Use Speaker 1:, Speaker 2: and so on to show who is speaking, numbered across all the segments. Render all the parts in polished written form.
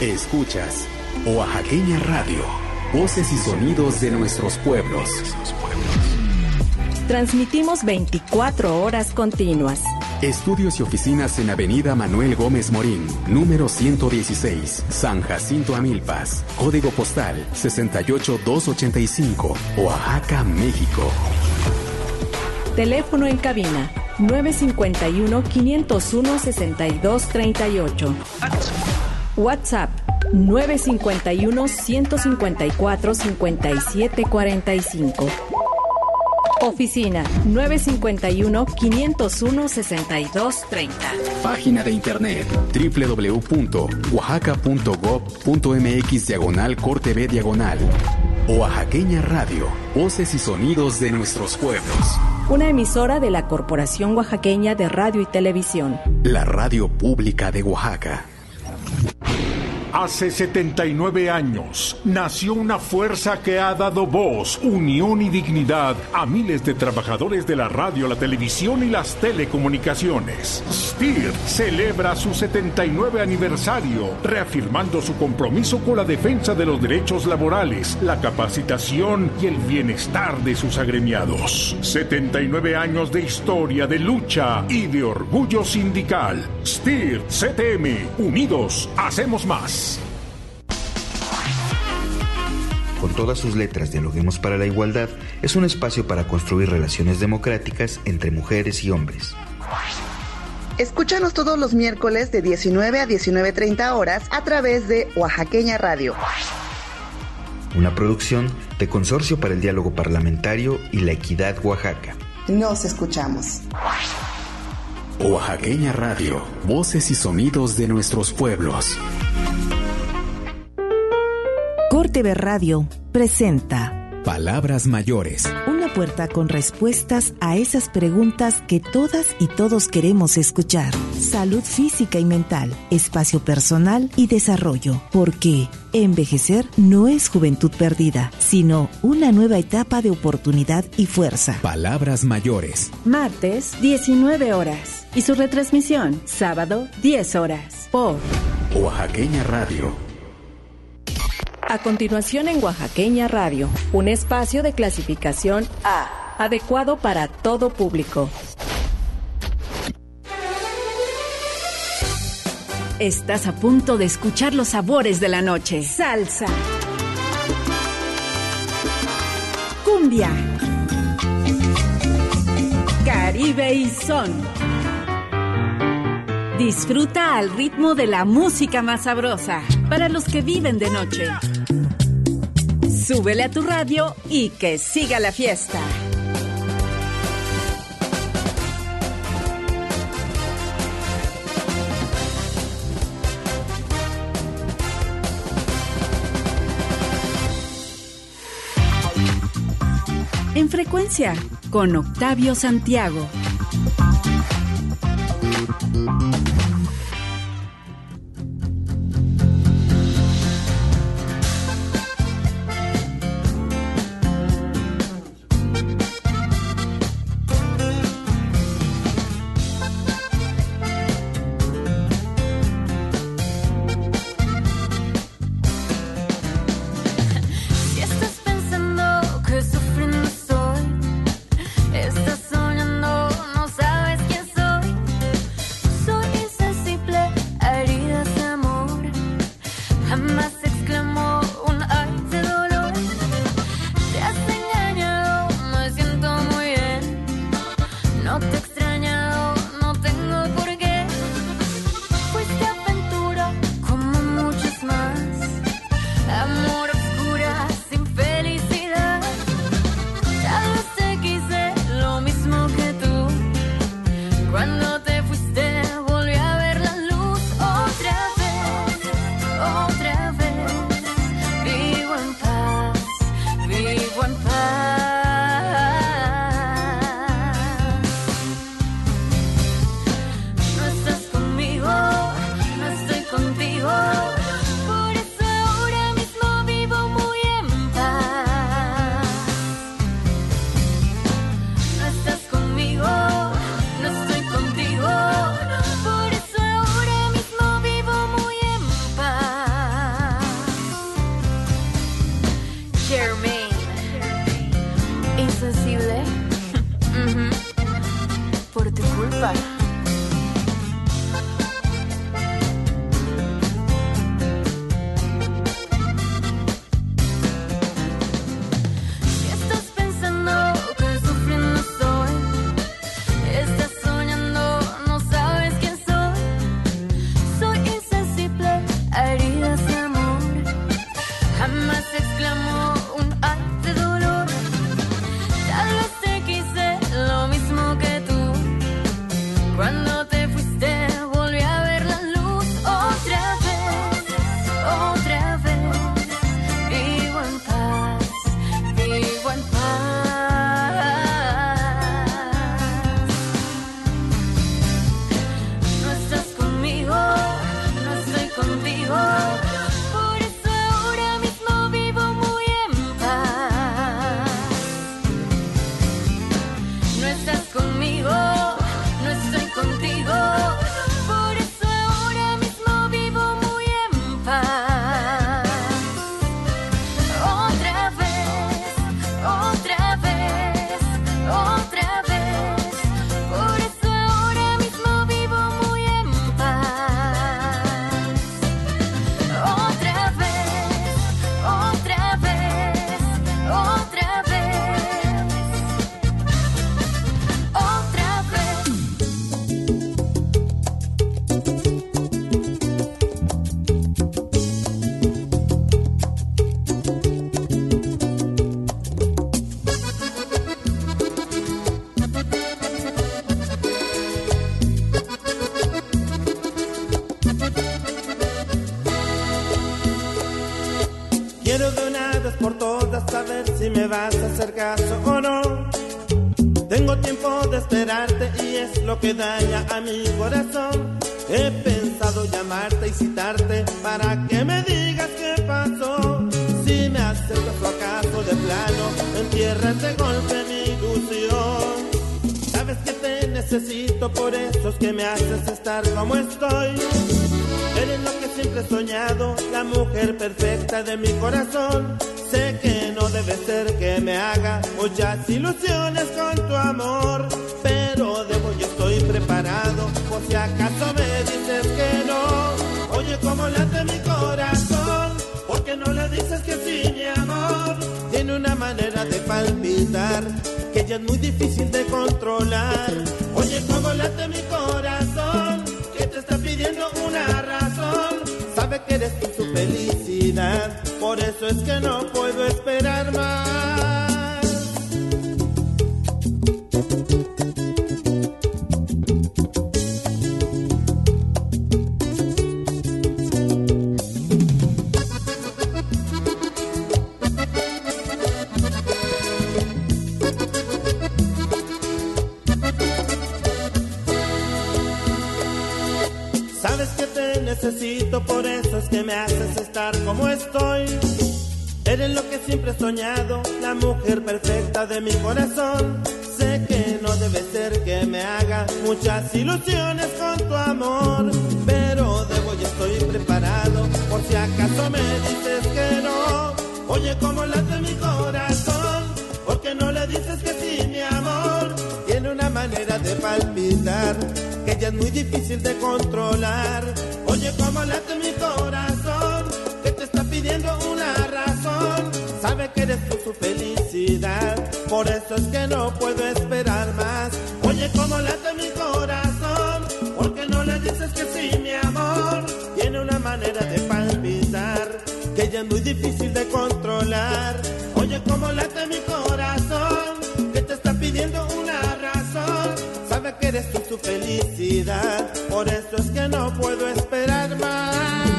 Speaker 1: Escuchas Oaxaqueña Radio, voces y sonidos de nuestros pueblos.
Speaker 2: Transmitimos 24 horas continuas.
Speaker 1: Estudios y oficinas en Avenida Manuel Gómez Morín, número 116, San Jacinto Amilpas. Código postal 68285, Oaxaca, México.
Speaker 2: Teléfono en cabina 951-501-6238. WhatsApp 951-154-5745. Oficina 951-501-6230.
Speaker 1: Página de internet www.oaxaca.gov.mx/corteb/. Oaxaqueña Radio, voces y sonidos de nuestros pueblos.
Speaker 2: Una emisora de la Corporación Oaxaqueña de Radio y Televisión.
Speaker 1: La radio pública de Oaxaca.
Speaker 3: Hace 79 años nació una fuerza que ha dado voz, unión y dignidad a miles de trabajadores de la radio, la televisión y las telecomunicaciones. STIR celebra su 79 aniversario, reafirmando su compromiso con la defensa de los derechos laborales, la capacitación y el bienestar de sus agremiados. 79 años de historia, de lucha y de orgullo sindical. STIR CTM, unidos, hacemos más.
Speaker 4: Con todas sus letras, Dialoguemos para la Igualdad es un espacio para construir relaciones democráticas entre mujeres y hombres.
Speaker 5: Escúchanos todos los miércoles de 19 a 19:30 horas a través de Oaxaqueña Radio.
Speaker 4: Una producción de Consorcio para el Diálogo Parlamentario y la Equidad Oaxaca.
Speaker 5: Nos escuchamos.
Speaker 1: Oaxaqueña Radio, voces y sonidos de nuestros pueblos.
Speaker 6: Corteb Radio presenta
Speaker 1: Palabras Mayores.
Speaker 6: Una puerta con respuestas a esas preguntas que todas y todos queremos escuchar. Salud física y mental, espacio personal y desarrollo. Porque envejecer no es juventud perdida, sino una nueva etapa de oportunidad y fuerza.
Speaker 1: Palabras Mayores.
Speaker 2: Martes, 19 horas. Y su retransmisión, sábado, 10 horas. Por
Speaker 1: Oaxaqueña Radio.
Speaker 2: A continuación en Oaxaqueña Radio, un espacio de clasificación A, adecuado para todo público. Estás a punto de escuchar los sabores de la noche. Salsa, cumbia, Caribe y son. Disfruta al ritmo de la música más sabrosa para los que viven de noche. Súbele a tu radio y que siga la fiesta. En frecuencia, con Octavio Santiago.
Speaker 7: Estás pensando que sufriendo estoy, estás soñando contigo. Por eso ahora mismo vivo muy en paz. No estás conmigo, no estoy contigo. Por eso ahora mismo vivo muy en paz. Otra vez, otra vez, otra vez. Por eso ahora mismo vivo muy en paz. Otra vez, otra vez, otra vez, otra vez.
Speaker 8: Quiero de una vez por todas saber si me vas a hacer caso o no. Tengo tiempo de esperarte y es lo que daña a mi corazón. He pensado llamarte y citarte para que me digas qué pasó. Si me aceptas o acaso de plano entierras de golpe mi ilusión. Sabes que te necesito, por eso es que me haces estar como estoy. Eres lo que siempre he soñado, la mujer perfecta de mi corazón. Sé que no debe ser que me haga muchas ilusiones con tu amor, pero yo estoy preparado por si acaso me dices que no. Oye, cómo late mi corazón, porque no le dices que sí, mi amor. Tiene una manera de palpitar que ya es muy difícil de controlar. Oye, cómo late mi corazón, que te está pidiendo una razón. Sabe que eres tú su felicidad, por eso es que no puedo esperar más. Sabes que te necesito, por eso es que me haces estar como estoy. Eres lo que siempre he soñado, la mujer perfecta de mi corazón. Sé que no debe ser que me haga muchas ilusiones con tu amor, pero yo estoy preparado por si acaso me dices que no. Oye, cómo late mi corazón, porque no le dices que sí, mi amor. Tiene una manera de palpitar que ya es muy difícil de controlar. Oye, cómo late mi corazón, que te está pidiendo una razón. Sabe que eres tú su felicidad, por eso es que no puedo esperar más. Oye, cómo late mi corazón, porque no le dices que sí, mi amor. Tiene una manera de palpitar que ya es muy difícil de controlar. Oye, cómo late mi corazón, que te está pidiendo una razón. Sabe que eres tú su felicidad, por eso es que no puedo esperar más.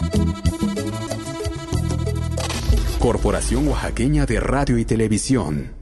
Speaker 1: Corporación Oaxaqueña de Radio y Televisión.